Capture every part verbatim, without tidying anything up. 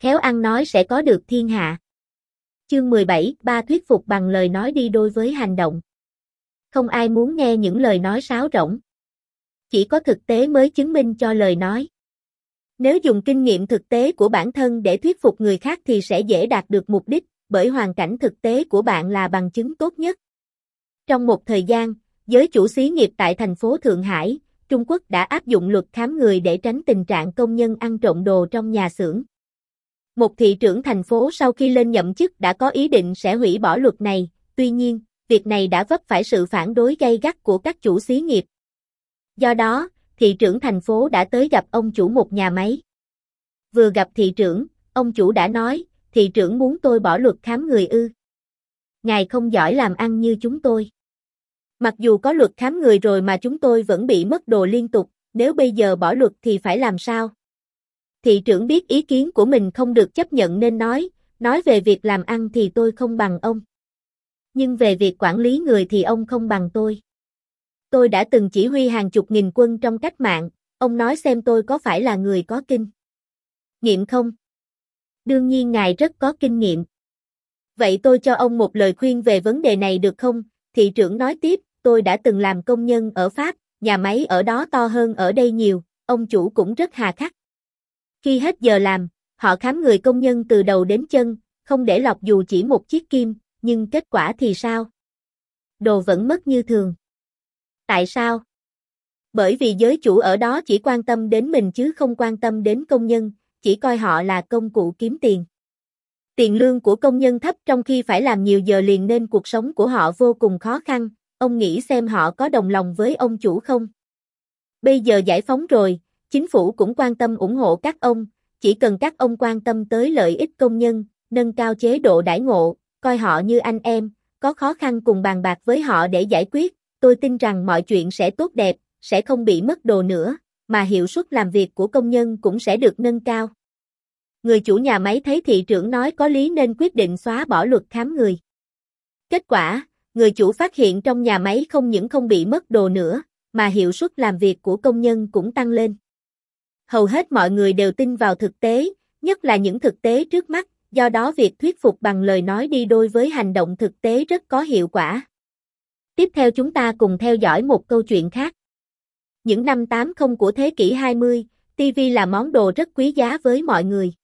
Khéo ăn nói sẽ có được thiên hạ. Chương mười bảy, ba thuyết phục bằng lời nói đi đôi với hành động. Không ai muốn nghe những lời nói sáo rỗng. Chỉ có thực tế mới chứng minh cho lời nói. Nếu dùng kinh nghiệm thực tế của bản thân để thuyết phục người khác thì sẽ dễ đạt được mục đích, bởi hoàn cảnh thực tế của bạn là bằng chứng tốt nhất. Trong một thời gian, giới chủ xí nghiệp tại thành phố Thượng Hải, Trung Quốc đã áp dụng luật khám người để tránh tình trạng công nhân ăn trộm đồ trong nhà xưởng. Một thị trưởng thành phố sau khi lên nhậm chức đã có ý định sẽ hủy bỏ luật này, tuy nhiên, việc này đã vấp phải sự phản đối gay gắt của các chủ xí nghiệp. Do đó, thị trưởng thành phố đã tới gặp ông chủ một nhà máy. Vừa gặp thị trưởng, ông chủ đã nói, thị trưởng muốn tôi bỏ luật khám người ư? Ngài không giỏi làm ăn như chúng tôi. Mặc dù có luật khám người rồi mà chúng tôi vẫn bị mất đồ liên tục, nếu bây giờ bỏ luật thì phải làm sao? Thị trưởng biết ý kiến của mình không được chấp nhận nên nói, nói về việc làm ăn thì tôi không bằng ông. Nhưng về việc quản lý người thì ông không bằng tôi. Tôi đã từng chỉ huy hàng chục nghìn quân trong cách mạng, ông nói xem tôi có phải là người có kinh nghiệm không? Đương nhiên ngài rất có kinh nghiệm. Vậy tôi cho ông một lời khuyên về vấn đề này được không? Thị trưởng nói tiếp, tôi đã từng làm công nhân ở Pháp, nhà máy ở đó to hơn ở đây nhiều, ông chủ cũng rất hà khắc. Khi hết giờ làm, họ khám người công nhân từ đầu đến chân, không để lọt dù chỉ một chiếc kim, nhưng kết quả thì sao? Đồ vẫn mất như thường. Tại sao? Bởi vì giới chủ ở đó chỉ quan tâm đến mình chứ không quan tâm đến công nhân, chỉ coi họ là công cụ kiếm tiền. Tiền lương của công nhân thấp trong khi phải làm nhiều giờ liền nên cuộc sống của họ vô cùng khó khăn, ông nghĩ xem họ có đồng lòng với ông chủ không? Bây giờ giải phóng rồi, chính phủ cũng quan tâm ủng hộ các ông, chỉ cần các ông quan tâm tới lợi ích công nhân, nâng cao chế độ đãi ngộ, coi họ như anh em, có khó khăn cùng bàn bạc với họ để giải quyết, tôi tin rằng mọi chuyện sẽ tốt đẹp, sẽ không bị mất đồ nữa, mà hiệu suất làm việc của công nhân cũng sẽ được nâng cao. Người chủ nhà máy thấy thị trưởng nói có lý nên quyết định xóa bỏ luật khám người. Kết quả, người chủ phát hiện trong nhà máy không những không bị mất đồ nữa, mà hiệu suất làm việc của công nhân cũng tăng lên. Hầu hết mọi người đều tin vào thực tế, nhất là những thực tế trước mắt, do đó việc thuyết phục bằng lời nói đi đôi với hành động thực tế rất có hiệu quả. Tiếp theo chúng ta cùng theo dõi một câu chuyện khác. Những năm tám mươi của thế kỷ hai mươi, ti vi là món đồ rất quý giá với mọi người.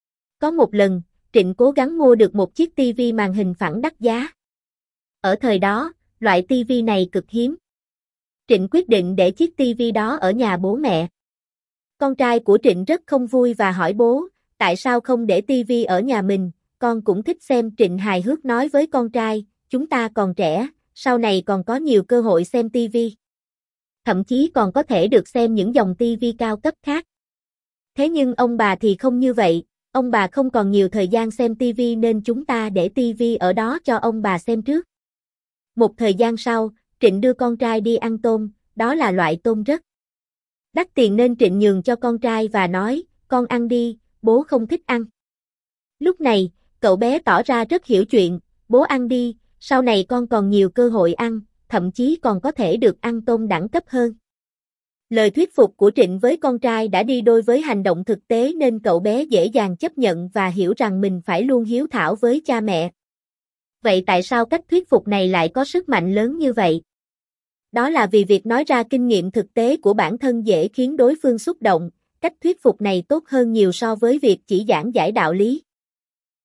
Có một lần, Trịnh cố gắng mua được một chiếc ti vi màn hình phẳng đắt giá. Ở thời đó, loại ti vi này cực hiếm. Trịnh quyết định để chiếc ti vi đó ở nhà bố mẹ. Con trai của Trịnh rất không vui và hỏi bố, tại sao không để ti vi ở nhà mình, con cũng thích xem. Trịnh hài hước nói với con trai, chúng ta còn trẻ, sau này còn có nhiều cơ hội xem ti vi. Thậm chí còn có thể được xem những dòng ti vi cao cấp khác. Thế nhưng ông bà thì không như vậy, ông bà không còn nhiều thời gian xem ti vi nên chúng ta để ti vi ở đó cho ông bà xem trước. Một thời gian sau, Trịnh đưa con trai đi ăn tôm, đó là loại tôm rất đắt tiền nên Trịnh nhường cho con trai và nói, con ăn đi, bố không thích ăn. Lúc này, cậu bé tỏ ra rất hiểu chuyện, bố ăn đi, sau này con còn nhiều cơ hội ăn, thậm chí còn có thể được ăn tôm đẳng cấp hơn. Lời thuyết phục của Trịnh với con trai đã đi đôi với hành động thực tế nên cậu bé dễ dàng chấp nhận và hiểu rằng mình phải luôn hiếu thảo với cha mẹ. Vậy tại sao cách thuyết phục này lại có sức mạnh lớn như vậy? Đó là vì việc nói ra kinh nghiệm thực tế của bản thân dễ khiến đối phương xúc động, cách thuyết phục này tốt hơn nhiều so với việc chỉ giảng giải đạo lý.